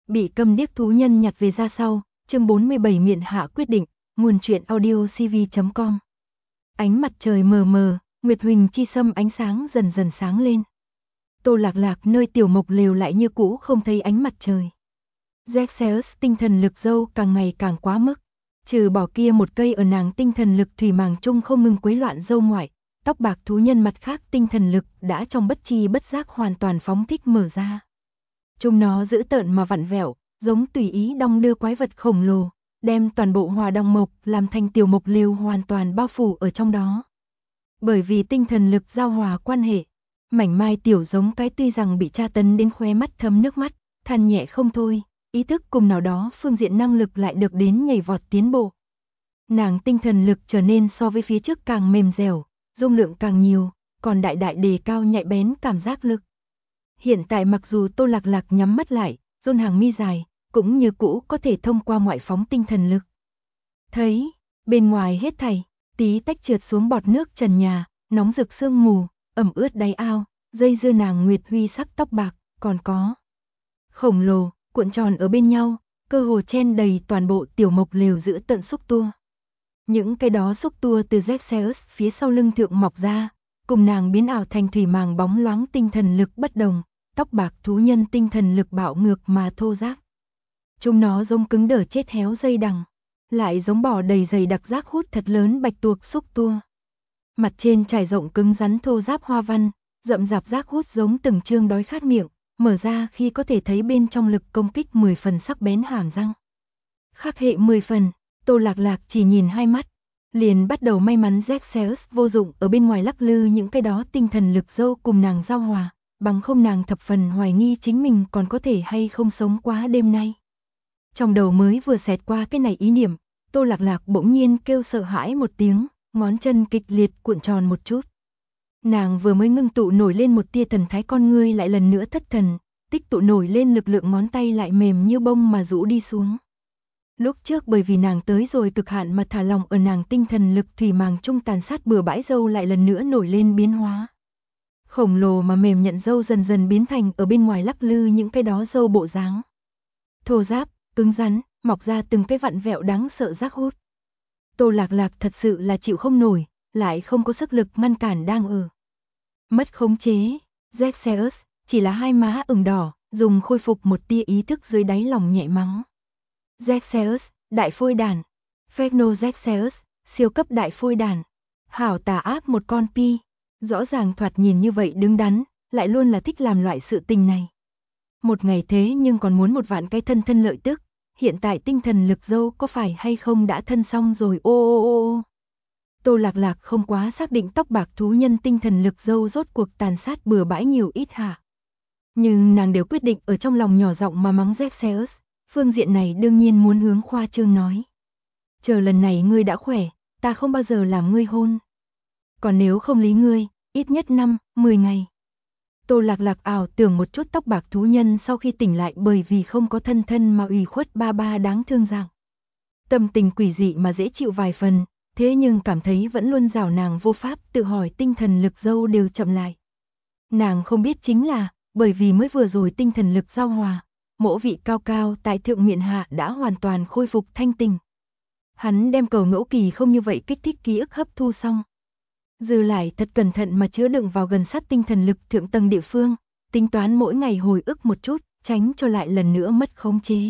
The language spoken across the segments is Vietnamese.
Bị câm điếc thú nhân nhặt về ra sau, chương 47 miện hạ quyết định, nguồn truyện audio cv.com. Ánh mặt trời mờ mờ, nguyệt huỳnh chi sâm ánh sáng dần dần sáng lên. Tô Lạc Lạc nơi tiểu mộc lều lại như cũ không thấy ánh mặt trời. Zexeus tinh thần lực dâu càng ngày càng quá mức. Trừ bỏ kia một cây ở nàng tinh thần lực thủy màng chung không ngừng quấy loạn dâu ngoại, tóc bạc thú nhân mặt khác tinh thần lực đã trong bất chi bất giác hoàn toàn phóng thích mở ra. Chúng nó dữ tợn mà vặn vẹo, giống tùy ý đong đưa quái vật khổng lồ, đem toàn bộ Hòa Đằng Mộc làm thành tiểu mộc lều hoàn toàn bao phủ ở trong đó. Bởi vì tinh thần lực giao hòa quan hệ, mảnh mai tiểu giống cái tuy rằng bị tra tấn đến khóe mắt thấm nước mắt, than nhẹ không thôi, ý thức cùng nào đó phương diện năng lực lại được đến nhảy vọt tiến bộ. Nàng tinh thần lực trở nên so với phía trước càng mềm dẻo, dung lượng càng nhiều, còn đại đại đề cao nhạy bén cảm giác lực. Hiện tại mặc dù Tô Lạc Lạc nhắm mắt lại, rôn hàng mi dài, cũng như cũ có thể thông qua ngoại phóng tinh thần lực. Thấy, bên ngoài hết thảy, tí tách trượt xuống bọt nước trần nhà, nóng rực sương mù, ẩm ướt đáy ao, dây dưa nàng nguyệt huy sắc tóc bạc, còn có khổng lồ, cuộn tròn ở bên nhau, cơ hồ chen đầy toàn bộ tiểu mộc lều giữ tận xúc tua. Những cái đó xúc tua từ Zexeus phía sau lưng thượng mọc ra, cùng nàng biến ảo thành thủy màng bóng loáng tinh thần lực bất đồng, tóc bạc thú nhân tinh thần lực bạo ngược mà thô ráp. Chúng nó giống cứng đờ chết héo dây đằng, lại giống bò đầy dày đặc rác hút thật lớn bạch tuộc xúc tua. Mặt trên trải rộng cứng rắn thô ráp hoa văn, rậm rạp rác hút giống từng trương đói khát miệng, mở ra khi có thể thấy bên trong lực công kích 10 phần sắc bén hàm răng. Khắc hệ 10 phần, Tô Lạc Lạc chỉ nhìn hai mắt, liền bắt đầu may mắn Zexeus vô dụng ở bên ngoài lắc lư những cái đó tinh thần lực dâu cùng nàng giao hòa, bằng không nàng thập phần hoài nghi chính mình còn có thể hay không sống quá đêm nay. Trong đầu mới vừa xẹt qua cái này ý niệm, Tô Lạc Lạc bỗng nhiên kêu sợ hãi một tiếng, ngón chân kịch liệt cuộn tròn một chút. Nàng vừa mới ngưng tụ nổi lên một tia thần thái con ngươi lại lần nữa thất thần, tích tụ nổi lên lực lượng ngón tay lại mềm như bông mà rũ đi xuống. Lúc trước bởi vì nàng tới rồi cực hạn mà thả lòng ở nàng tinh thần lực thủy màng trung tàn sát bừa bãi dâu lại lần nữa nổi lên biến hóa. Khổng lồ mà mềm nhận dâu dần dần biến thành ở bên ngoài lắc lư những cái đó dâu bộ dáng. Thô ráp, cứng rắn, mọc ra từng cái vặn vẹo đáng sợ rác hút. Tô Lạc Lạc thật sự là chịu không nổi, lại không có sức lực ngăn cản đang ở. Mất khống chế, Zexeus chỉ là hai má ửng đỏ, dùng khôi phục một tia ý thức dưới đáy lòng nhẹ mắng. Zexeus, đại phôi đàn. Pheno Zexeus, siêu cấp đại phôi đàn. Hảo tà ác một con pi. Rõ ràng thoạt nhìn như vậy đứng đắn, lại luôn là thích làm loại sự tình này. Một ngày thế nhưng còn muốn một vạn cái thân lợi tức. Hiện tại tinh thần lực dâu có phải hay không đã thân xong rồi ô. Tô Lạc Lạc không quá xác định tóc bạc thú nhân tinh thần lực dâu rốt cuộc tàn sát bừa bãi nhiều ít hả. Nhưng nàng đều quyết định ở trong lòng nhỏ giọng mà mắng Zexeus. Phương diện này đương nhiên muốn hướng khoa trương nói. Chờ lần này ngươi đã khỏe, ta không bao giờ làm ngươi hôn. Còn nếu không lý ngươi, ít nhất 5, 10 ngày. Tô Lạc Lạc ảo tưởng một chút tóc bạc thú nhân sau khi tỉnh lại bởi vì không có thân mà ủy khuất ba đáng thương dạng. Tâm tình quỷ dị mà dễ chịu vài phần, thế nhưng cảm thấy vẫn luôn rào nàng vô pháp tự hỏi tinh thần lực dâu đều chậm lại. Nàng không biết chính là, bởi vì mới vừa rồi tinh thần lực giao hòa, mỗ vị cao cao tại thượng miện hạ đã hoàn toàn khôi phục thanh tình. Hắn đem cầu ngẫu kỳ không như vậy kích thích ký ức hấp thu xong. Dư lại thật cẩn thận mà chứa đựng vào gần sát tinh thần lực thượng tầng địa phương, tính toán mỗi ngày hồi ức một chút, tránh cho lại lần nữa mất khống chế.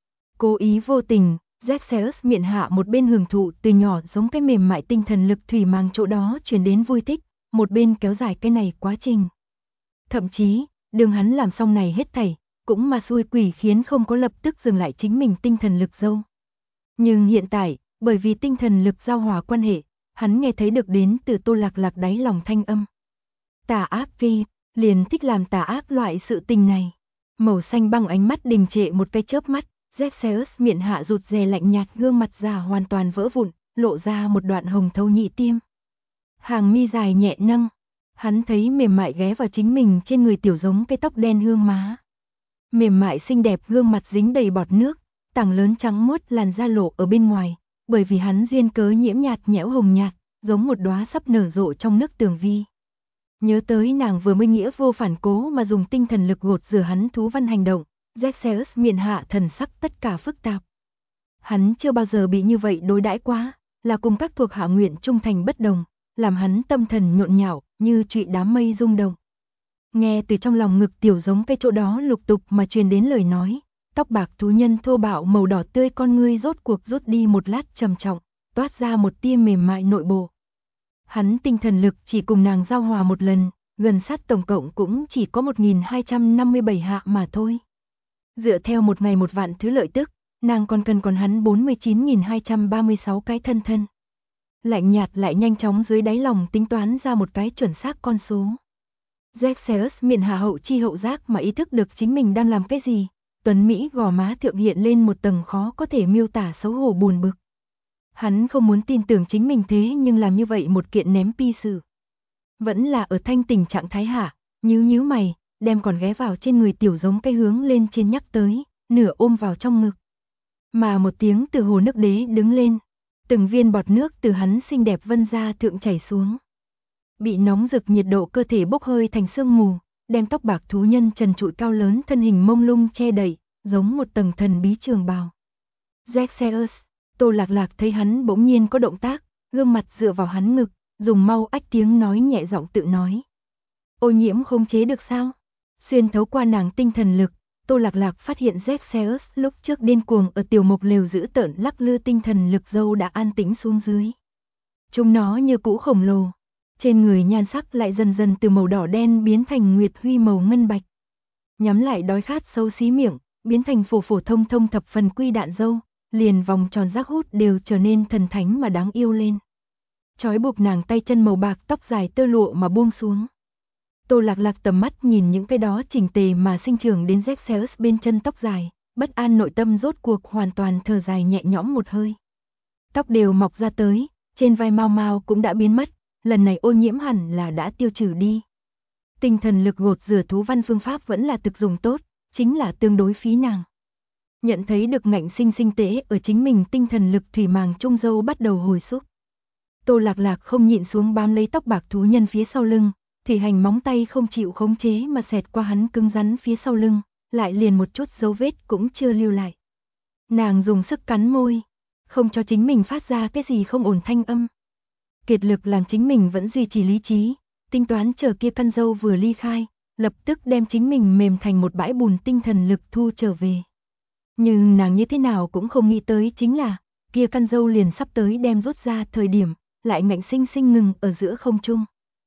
Cố ý vô tình, Zexeus miện hạ một bên hưởng thụ từ nhỏ giống cái mềm mại tinh thần lực thủy màng chỗ đó truyền đến vui thích, một bên kéo dài cái này quá trình. Thậm chí, đường hắn làm xong này hết thảy, cũng mà xui quỷ khiến không có lập tức dừng lại chính mình tinh thần lực dâu. Nhưng hiện tại, bởi vì tinh thần lực giao hòa quan hệ, hắn nghe thấy được đến từ Tô Lạc Lạc đáy lòng thanh âm. Tà ác vi, liền thích làm tà ác loại sự tình này. Màu xanh băng ánh mắt đình trệ một cái chớp mắt, Zexeus miệng hạ rụt rè lạnh nhạt gương mặt già hoàn toàn vỡ vụn, lộ ra một đoạn hồng thấu nhị tiêm. Hàng mi dài nhẹ nâng, hắn thấy mềm mại ghé vào chính mình trên người tiểu giống cái tóc đen hương má. Mềm mại xinh đẹp gương mặt dính đầy bọt nước, tảng lớn trắng muốt làn da lộ ở bên ngoài, bởi vì hắn duyên cớ nhiễm nhạt nhẽo hồng nhạt, giống một đóa sắp nở rộ trong nước tường vi. Nhớ tới nàng vừa mới nghĩa vô phản cố mà dùng tinh thần lực gột rửa hắn thú văn hành động, Xerxes miệng hạ thần sắc tất cả phức tạp. Hắn chưa bao giờ bị như vậy đối đãi quá, là cùng các thuộc hạ nguyện trung thành bất đồng, làm hắn tâm thần nhộn nhạo như trụy đám mây rung động. Nghe từ trong lòng ngực tiểu giống cây chỗ đó lục tục mà truyền đến lời nói, tóc bạc thú nhân thô bạo màu đỏ tươi con ngươi rốt cuộc rút đi một lát trầm trọng, toát ra một tia mềm mại nội bộ. Hắn tinh thần lực chỉ cùng nàng giao hòa một lần, gần sát tổng cộng cũng chỉ có 1257 hạ mà thôi. Dựa theo một ngày một vạn thứ lợi tức, nàng còn cần hắn 49.236 cái thân thân. Lạnh nhạt lại nhanh chóng dưới đáy lòng tính toán ra một cái chuẩn xác con số. Xerxes miệng hạ hậu chi hậu giác mà ý thức được chính mình đang làm cái gì, tuấn Mỹ gò má thượng hiện lên một tầng khó có thể miêu tả xấu hổ buồn bực. Hắn không muốn tin tưởng chính mình thế nhưng làm như vậy một kiện ném pi sự. Vẫn là ở thanh tình trạng thái hạ, nhíu mày, đem còn ghé vào trên người tiểu giống cây hướng lên trên nhắc tới, nửa ôm vào trong ngực. Mà một tiếng từ hồ nước đế đứng lên, từng viên bọt nước từ hắn xinh đẹp vân da thượng chảy xuống. Bị nóng rực nhiệt độ cơ thể bốc hơi thành sương mù, đem tóc bạc thú nhân trần trụi cao lớn thân hình mông lung che đậy, giống một tầng thần bí trường bào. Xerxes, Tô Lạc Lạc thấy hắn bỗng nhiên có động tác, gương mặt dựa vào hắn ngực, dùng mau ách tiếng nói nhẹ giọng tự nói. Ô nhiễm không chế được sao? Xuyên thấu qua nàng tinh thần lực, Tô Lạc Lạc phát hiện Xerxes lúc trước điên cuồng ở tiểu mục lều giữ tợn lắc lư tinh thần lực dâu đã an tĩnh xuống dưới. Chúng nó như cũ khổng lồ, trên người nhan sắc lại dần dần từ màu đỏ đen biến thành nguyệt huy màu ngân bạch. Nhắm lại đói khát xấu xí miệng, biến thành phổ phổ thông thông thập phần quy đạn dâu, liền vòng tròn rác hút đều trở nên thần thánh mà đáng yêu lên. Trói buộc nàng tay chân màu bạc tóc dài tơ lụa mà buông xuống. Tô Lạc Lạc tầm mắt nhìn những cái đó chỉnh tề mà sinh trưởng đến Xerxes bên chân tóc dài, bất an nội tâm rốt cuộc hoàn toàn thở dài nhẹ nhõm một hơi. Tóc đều mọc ra tới, trên vai mau mau cũng đã biến mất, lần này ô nhiễm hẳn là đã tiêu trừ đi. Tinh thần lực gột rửa thú văn phương pháp vẫn là thực dùng tốt, chính là tương đối phí nàng. Nhận thấy được ngạnh sinh sinh tế ở chính mình tinh thần lực thủy màng trung dâu bắt đầu hồi xúc. Tô Lạc Lạc không nhịn xuống bám lấy tóc bạc thú nhân phía sau lưng, thủy hành móng tay không chịu khống chế mà xẹt qua hắn cứng rắn phía sau lưng, lại liền một chút dấu vết cũng chưa lưu lại. Nàng dùng sức cắn môi, không cho chính mình phát ra cái gì không ổn thanh âm. Kiệt lực làm chính mình vẫn duy trì lý trí, tính toán chờ kia căn dâu vừa ly khai, lập tức đem chính mình mềm thành một bãi bùn tinh thần lực thu trở về. Nhưng nàng như thế nào cũng không nghĩ tới chính là, kia căn dâu liền sắp tới đem rút ra thời điểm, lại ngạnh sinh sinh ngừng ở giữa không trung.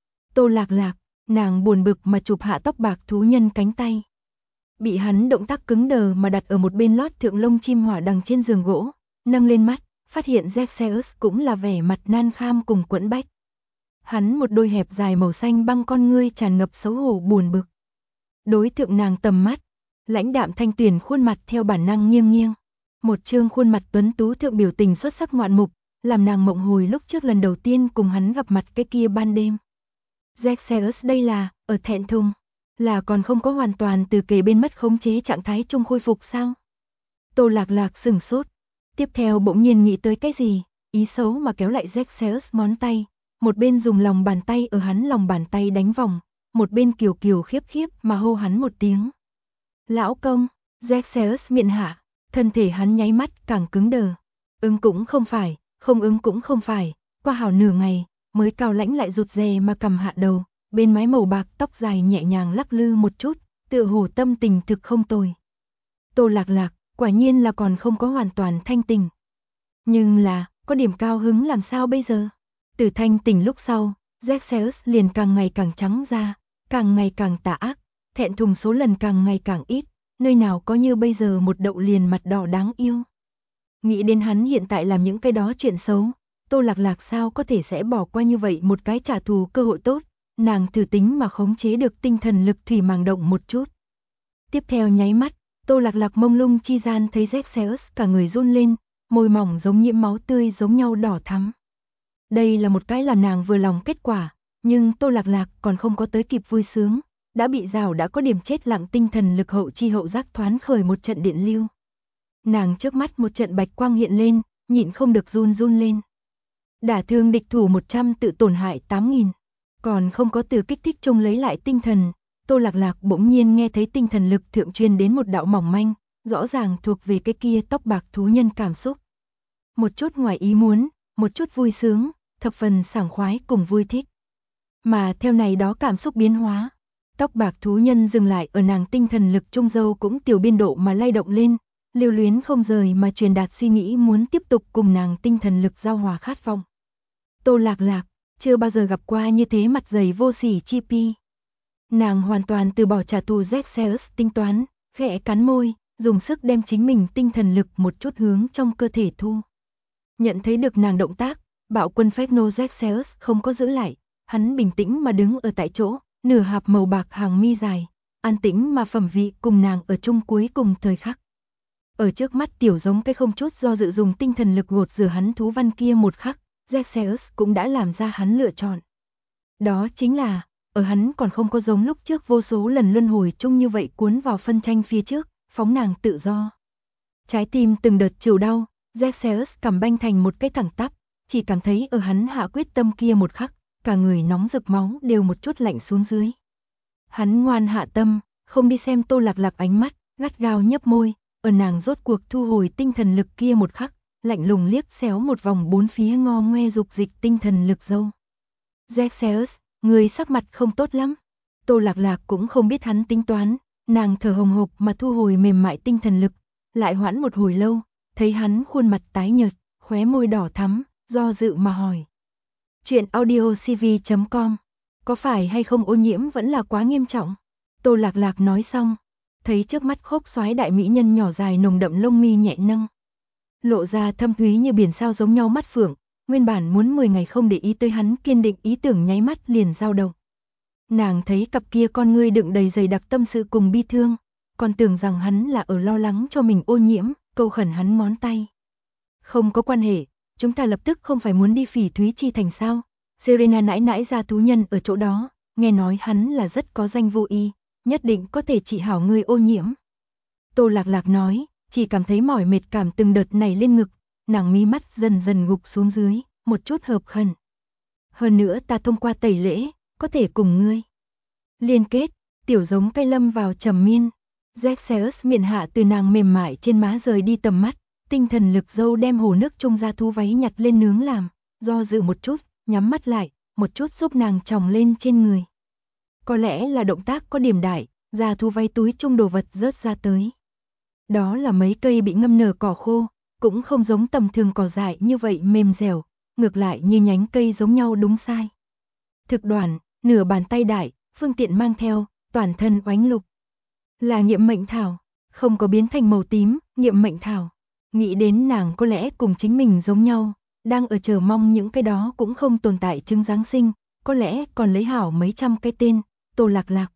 Tô Lạc Lạc, nàng buồn bực mà chụp hạ tóc bạc thú nhân cánh tay. Bị hắn động tác cứng đờ mà đặt ở một bên lót thượng lông chim hỏa đằng trên giường gỗ, nâng lên mắt, phát hiện Xerxes cũng là vẻ mặt nan kham cùng quẫn bách. Hắn một đôi hẹp dài màu xanh băng con ngươi tràn ngập xấu hổ buồn bực. Đối thượng nàng tầm mắt, lãnh đạm thanh tuyển khuôn mặt theo bản năng nghiêng nghiêng. Một trương khuôn mặt tuấn tú thượng biểu tình xuất sắc ngoạn mục, làm nàng mộng hồi lúc trước lần đầu tiên cùng hắn gặp mặt cái kia ban đêm. Xerxes đây là, ở thẹn thùng, là còn không có hoàn toàn từ kề bên mất khống chế trạng thái trung khôi phục sao? Tô Lạc Lạc sửng sốt, tiếp theo bỗng nhiên nghĩ tới cái gì, ý xấu mà kéo lại Xerxes ngón tay, một bên dùng lòng bàn tay ở hắn lòng bàn tay đánh vòng, một bên kiều kiều khiếp khiếp mà hô hắn một tiếng. Lão công, Xerxes miệng hạ, thân thể hắn nháy mắt càng cứng đờ. Ứng cũng không phải, không ứng cũng không phải, qua hào nửa ngày, mới cao lãnh lại rụt rè mà cầm hạ đầu, bên mái màu bạc tóc dài nhẹ nhàng lắc lư một chút, tựa hồ tâm tình thực không tồi. Tô Lạc Lạc, quả nhiên là còn không có hoàn toàn thanh tình. Nhưng là, có điểm cao hứng làm sao bây giờ? Từ thanh tình lúc sau, Xerxes liền càng ngày càng trắng da, càng ngày càng tà ác, thẹn thùng số lần càng ngày càng ít, nơi nào có như bây giờ một đậu liền mặt đỏ đáng yêu. Nghĩ đến hắn hiện tại làm những cái đó chuyện xấu, Tô Lạc Lạc sao có thể sẽ bỏ qua như vậy một cái trả thù cơ hội tốt, nàng thử tính mà khống chế được tinh thần lực thủy màng động một chút. Tiếp theo nháy mắt, Tô Lạc Lạc mông lung chi gian thấy Xerxes cả người run lên, môi mỏng giống nhiễm máu tươi giống nhau đỏ thắm. Đây là một cái làm nàng vừa lòng kết quả, nhưng Tô Lạc Lạc còn không có tới kịp vui sướng, đã bị rào đã có điểm chết lặng tinh thần lực hậu chi hậu giác thoán khởi một trận điện lưu. Nàng trước mắt một trận bạch quang hiện lên, nhịn không được run run lên. Đả thương địch thủ 100 tự tổn hại 8.000, còn không có từ kích thích chung lấy lại tinh thần, Tô Lạc Lạc bỗng nhiên nghe thấy tinh thần lực thượng truyền đến một đạo mỏng manh, rõ ràng thuộc về cái kia tóc bạc thú nhân cảm xúc. Một chút ngoài ý muốn, một chút vui sướng, thập phần sảng khoái cùng vui thích. Mà theo này đó cảm xúc biến hóa, tóc bạc thú nhân dừng lại ở nàng tinh thần lực trung dâu cũng tiểu biên độ mà lay động lên, lưu luyến không rời mà truyền đạt suy nghĩ muốn tiếp tục cùng nàng tinh thần lực giao hòa khát vọng. Tô Lạc Lạc, chưa bao giờ gặp qua như thế mặt dày vô sỉ chi pi. Nàng hoàn toàn từ bỏ trả thù Zexeus tính toán, khẽ cắn môi, dùng sức đem chính mình tinh thần lực một chút hướng trong cơ thể thu. Nhận thấy được nàng động tác, bạo quân Phecno Zexeus không có giữ lại, hắn bình tĩnh mà đứng ở tại chỗ, nửa hạp màu bạc hàng mi dài, an tĩnh mà phẩm vị cùng nàng ở chung cuối cùng thời khắc. Ở trước mắt tiểu giống cái không chút do dự dùng tinh thần lực gột rửa hắn thú văn kia một khắc, Zexeus cũng đã làm ra hắn lựa chọn. Đó chính là, ở hắn còn không có giống lúc trước vô số lần luân hồi chung như vậy cuốn vào phân tranh phía trước, phóng nàng tự do. Trái tim từng đợt chịu đau, Zexeus cầm banh thành một cái thẳng tắp, chỉ cảm thấy ở hắn hạ quyết tâm kia một khắc, cả người nóng rực máu đều một chút lạnh xuống dưới. Hắn ngoan hạ tâm, không đi xem Tô Lạc Lạc ánh mắt, gắt gao nhấp môi, ở nàng rốt cuộc thu hồi tinh thần lực kia một khắc, lạnh lùng liếc xéo một vòng bốn phía ngo ngoe dục dịch tinh thần lực dâu. Zexeus, người sắc mặt không tốt lắm. Tô Lạc Lạc cũng không biết hắn tính toán, nàng thở hồng hộc mà thu hồi mềm mại tinh thần lực, lại hoãn một hồi lâu, thấy hắn khuôn mặt tái nhợt, khóe môi đỏ thắm, do dự mà hỏi. Chuyện audiocv.com, có phải hay không ô nhiễm vẫn là quá nghiêm trọng? Tô Lạc Lạc nói xong, thấy trước mắt khốc xoái đại mỹ nhân nhỏ dài nồng đậm lông mi nhẹ nâng. Lộ ra thâm thúy như biển sao giống nhau mắt phượng, nguyên bản muốn 10 ngày không để ý tới hắn kiên định ý tưởng nháy mắt liền dao động. Nàng thấy cặp kia con ngươi đựng đầy dày đặc tâm sự cùng bi thương, còn tưởng rằng hắn là ở lo lắng cho mình ô nhiễm, câu khẩn hắn ngón tay. Không có quan hệ, chúng ta lập tức không phải muốn đi Phỉ Thúy Chi Thành sao? Serena nãi nãi ra thú nhân ở chỗ đó, nghe nói hắn là rất có danh vô y, nhất định có thể trị hảo người ô nhiễm. Tô Lạc Lạc nói, chỉ cảm thấy mỏi mệt cảm từng đợt này lên ngực, nàng mí mắt dần dần gục xuống dưới, một chút hợp khẩn. Hơn nữa ta thông qua tẩy lễ, có thể cùng ngươi liên kết, tiểu giống cây lâm vào trầm miên. Zexeus miệng hạ từ nàng mềm mại trên má rời đi tầm mắt, tinh thần lực dâu đem hồ nước trung ra thú váy nhặt lên nướng làm, do dự một chút, nhắm mắt lại, một chút giúp nàng tròng lên trên người. Có lẽ là động tác có điểm đại, ra thú váy túi trung đồ vật rớt ra tới. Đó là mấy cây bị ngâm nở cỏ khô, cũng không giống tầm thường cỏ dại như vậy mềm dẻo, ngược lại như nhánh cây giống nhau đúng sai. Thực đoàn, nửa bàn tay đại, phương tiện mang theo, toàn thân oánh lục. Là nghiệm mệnh thảo, không có biến thành màu tím, nghiệm mệnh thảo. Nghĩ đến nàng có lẽ cùng chính mình giống nhau, đang ở chờ mong những cái đó cũng không tồn tại trứng Giáng sinh, có lẽ còn lấy hảo mấy trăm cái tên, Tô Lạc Lạc.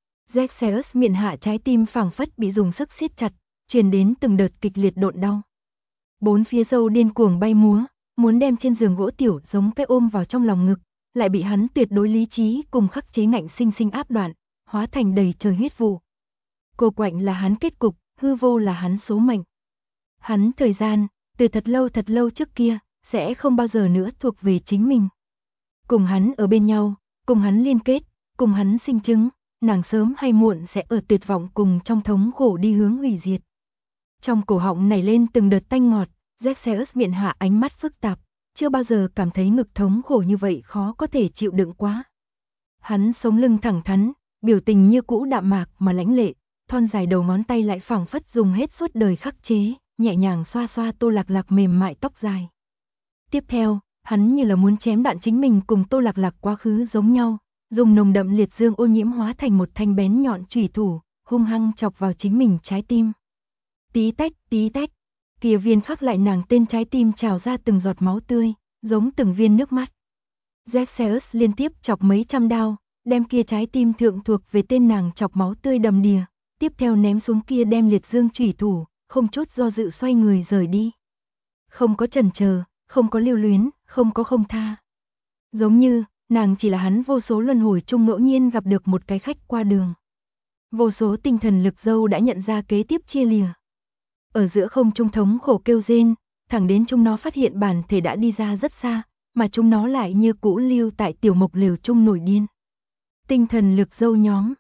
Zexeus miệng hạ trái tim phảng phất bị dùng sức siết chặt, truyền đến từng đợt kịch liệt độn đau. Bốn phía dâu điên cuồng bay múa, muốn đem trên giường gỗ tiểu giống cái ôm vào trong lòng ngực, lại bị hắn tuyệt đối lý trí cùng khắc chế ngạnh sinh sinh áp đoạn, hóa thành đầy trời huyết vụ. Cô quạnh là hắn kết cục, hư vô là hắn số mệnh. Hắn thời gian, từ thật lâu trước kia, sẽ không bao giờ nữa thuộc về chính mình. Cùng hắn ở bên nhau, cùng hắn liên kết, cùng hắn sinh chứng, nàng sớm hay muộn sẽ ở tuyệt vọng cùng trong thống khổ đi hướng hủy diệt. Trong cổ họng nảy lên từng đợt tanh ngọt, Zexeus miệng hạ ánh mắt phức tạp, chưa bao giờ cảm thấy ngực thống khổ như vậy khó có thể chịu đựng quá. Hắn sống lưng thẳng thắn, biểu tình như cũ đạm mạc mà lãnh lệ, thon dài đầu ngón tay lại phảng phất dùng hết suốt đời khắc chế, nhẹ nhàng xoa xoa Tô Lạc Lạc mềm mại tóc dài. Tiếp theo, hắn như là muốn chém đoạn chính mình cùng Tô Lạc Lạc quá khứ giống nhau, dùng nồng đậm liệt dương ô nhiễm hóa thành một thanh bén nhọn chủy thủ, hung hăng chọc vào chính mình trái tim. Tí tách, kia viên khắc lại nàng tên trái tim trào ra từng giọt máu tươi, giống từng viên nước mắt. Zexeus liên tiếp chọc mấy trăm đao, đem kia trái tim thượng thuộc về tên nàng chọc máu tươi đầm đìa, tiếp theo ném xuống kia đem liệt dương chủy thủ, không chút do dự xoay người rời đi. Không có chần chờ, không có lưu luyến, không có không tha. Giống như, nàng chỉ là hắn vô số luân hồi chung ngẫu nhiên gặp được một cái khách qua đường. Vô số tinh thần lực dâu đã nhận ra kế tiếp chia lìa. Ở giữa không trung thống khổ kêu rên, thẳng đến chúng nó phát hiện bản thể đã đi ra rất xa, mà chúng nó lại như cũ lưu tại tiểu mộc lều chung nổi điên. Tinh thần lực dâu nhóm,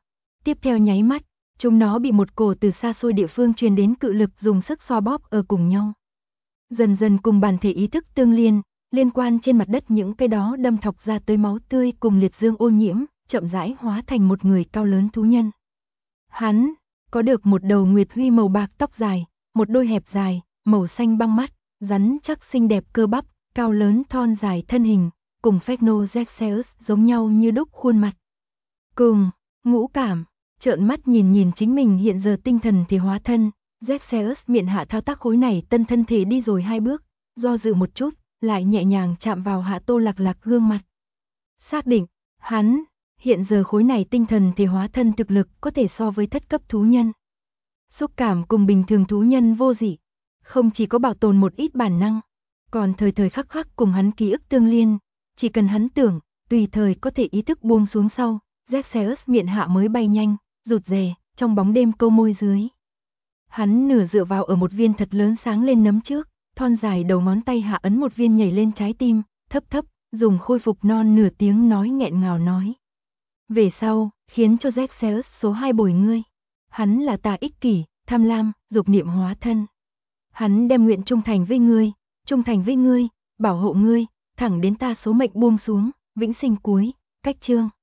Tiếp theo nháy mắt, chúng nó bị một cổ từ xa xôi địa phương truyền đến cự lực dùng sức xoa bóp ở cùng nhau. Dần dần cùng bản thể ý thức tương liên quan trên mặt đất những cái đó đâm thọc ra tới máu tươi cùng liệt dương ô nhiễm, chậm rãi hóa thành một người cao lớn thú nhân. Hắn có được một đầu nguyệt huy màu bạc tóc dài, một đôi hẹp dài, màu xanh băng mắt, rắn chắc xinh đẹp cơ bắp, cao lớn thon dài thân hình, cùng Phecnozexeus giống nhau như đúc khuôn mặt. Cùng ngũ cảm, trợn mắt nhìn chính mình hiện giờ tinh thần thì hóa thân, Zexeus miệng hạ thao tác khối này tân thân thể đi rồi 2 bước, do dự một chút, lại nhẹ nhàng chạm vào Hạ Tô Lạc Lạc gương mặt. Xác định, hắn hiện giờ khối này tinh thần thể hóa thân thực lực có thể so với thất cấp thú nhân. Xúc cảm cùng bình thường thú nhân vô dị, không chỉ có bảo tồn một ít bản năng, còn thời thời khắc khắc cùng hắn ký ức tương liên, chỉ cần hắn tưởng, tùy thời có thể ý thức buông xuống sau, Zexeus miệng hạ mới bay nhanh, rụt rè, trong bóng đêm câu môi dưới. Hắn nửa dựa vào ở một viên thật lớn sáng lên nấm trước, thon dài đầu ngón tay hạ ấn một viên nhảy lên trái tim, thấp, dùng khôi phục non nửa tiếng nói nghẹn ngào nói. Về sau, khiến cho Zexeus số 2 bồi ngươi. Hắn là ta ích kỷ, tham lam, dục niệm hóa thân. Hắn đem nguyện trung thành với ngươi, bảo hộ ngươi, thẳng đến ta số mệnh buông xuống, vĩnh sinh cuối, cách chương.